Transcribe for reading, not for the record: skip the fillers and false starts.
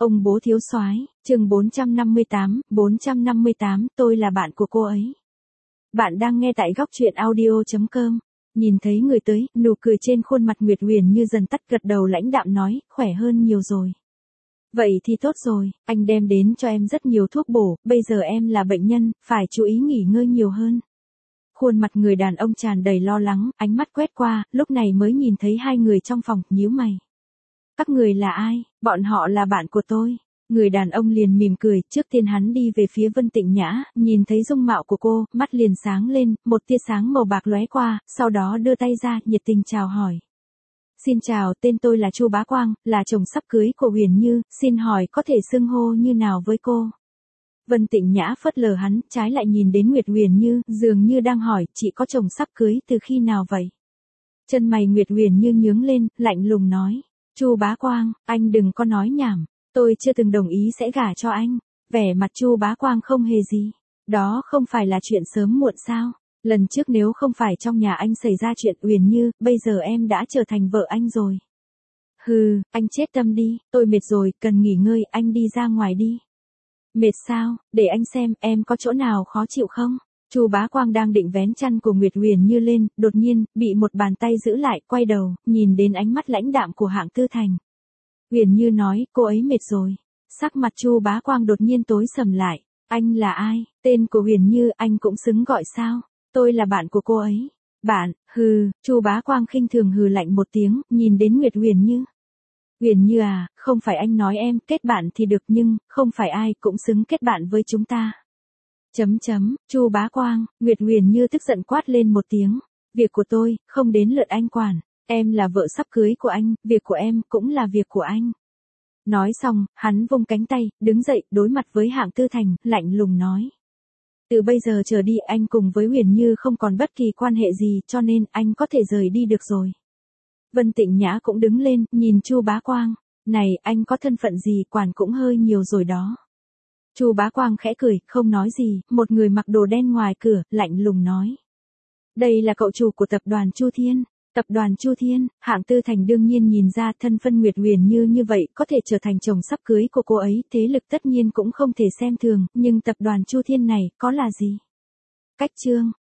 Ông bố thiếu soái, chương 458, tôi là bạn của cô ấy. Bạn đang nghe tại góc truyện audio.com. Nhìn thấy người tới, nụ cười trên khuôn mặt Nguyệt Huyền Như dần tắt, gật đầu lãnh đạm nói, khỏe hơn nhiều rồi. Vậy thì tốt rồi, anh đem đến cho em rất nhiều thuốc bổ, bây giờ em là bệnh nhân, phải chú ý nghỉ ngơi nhiều hơn. Khuôn mặt người đàn ông tràn đầy lo lắng, ánh mắt quét qua, lúc này mới nhìn thấy hai người trong phòng, nhíu mày. Các người là ai? Bọn họ là bạn của tôi. Người đàn ông liền mỉm cười, trước tiên hắn đi về phía Vân Tịnh Nhã, nhìn thấy dung mạo của cô, mắt liền sáng lên, một tia sáng màu bạc lóe qua, sau đó đưa tay ra, nhiệt tình chào hỏi. Xin chào, tên tôi là Chu Bá Quang, là chồng sắp cưới của Huyền Như, xin hỏi có thể xưng hô như nào với cô? Vân Tịnh Nhã phớt lờ hắn, trái lại nhìn đến Nguyệt Huyền Như, dường như đang hỏi, chị có chồng sắp cưới từ khi nào vậy? Chân mày Nguyệt Huyền Như nhướng lên, lạnh lùng nói. Chu Bá Quang, anh đừng có nói nhảm, tôi chưa từng đồng ý sẽ gả cho anh. Vẻ mặt Chu Bá Quang không hề gì. Đó không phải là chuyện sớm muộn sao? Lần trước nếu không phải trong nhà anh xảy ra chuyện Huyền Như, bây giờ em đã trở thành vợ anh rồi. Hừ, anh chết tâm đi, tôi mệt rồi, cần nghỉ ngơi, anh đi ra ngoài đi. Mệt sao, để anh xem, em có chỗ nào khó chịu không? Chu Bá Quang đang định vén chăn của Nguyệt Huyền Như lên, đột nhiên, bị một bàn tay giữ lại, quay đầu, nhìn đến ánh mắt lãnh đạm của Hạng Tư Thành. Huyền Như nói, cô ấy mệt rồi. Sắc mặt Chu Bá Quang đột nhiên tối sầm lại. Anh là ai? Tên của Huyền Như anh cũng xứng gọi sao? Tôi là bạn của cô ấy. Bạn, hừ, Chu Bá Quang khinh thường hừ lạnh một tiếng, nhìn đến Nguyệt Huyền Như. Huyền Như à, không phải anh nói em kết bạn thì được nhưng, không phải ai cũng xứng kết bạn với chúng ta. Chu Bá Quang, Nguyệt Huyền Như tức giận quát lên một tiếng. Việc của tôi, không đến lượt anh quản. Em là vợ sắp cưới của anh, việc của em cũng là việc của anh. Nói xong, hắn vung cánh tay, đứng dậy, đối mặt với Hạng Tư Thành, lạnh lùng nói. Từ bây giờ trở đi anh cùng với Huyền Như không còn bất kỳ quan hệ gì cho nên anh có thể rời đi được rồi. Vân Tịnh Nhã cũng đứng lên, nhìn Chu Bá Quang. Này, anh có thân phận gì quản cũng hơi nhiều rồi đó. Chu Bá Quang khẽ cười, không nói gì, một người mặc đồ đen ngoài cửa, lạnh lùng nói. Đây là cậu chủ của tập đoàn Chu Thiên. Tập đoàn Chu Thiên, Hạng Tư Thành đương nhiên nhìn ra thân phân Nguyệt Huyền như vậy có thể trở thành chồng sắp cưới của cô ấy, thế lực tất nhiên cũng không thể xem thường, nhưng tập đoàn Chu Thiên này có là gì? Cách chương,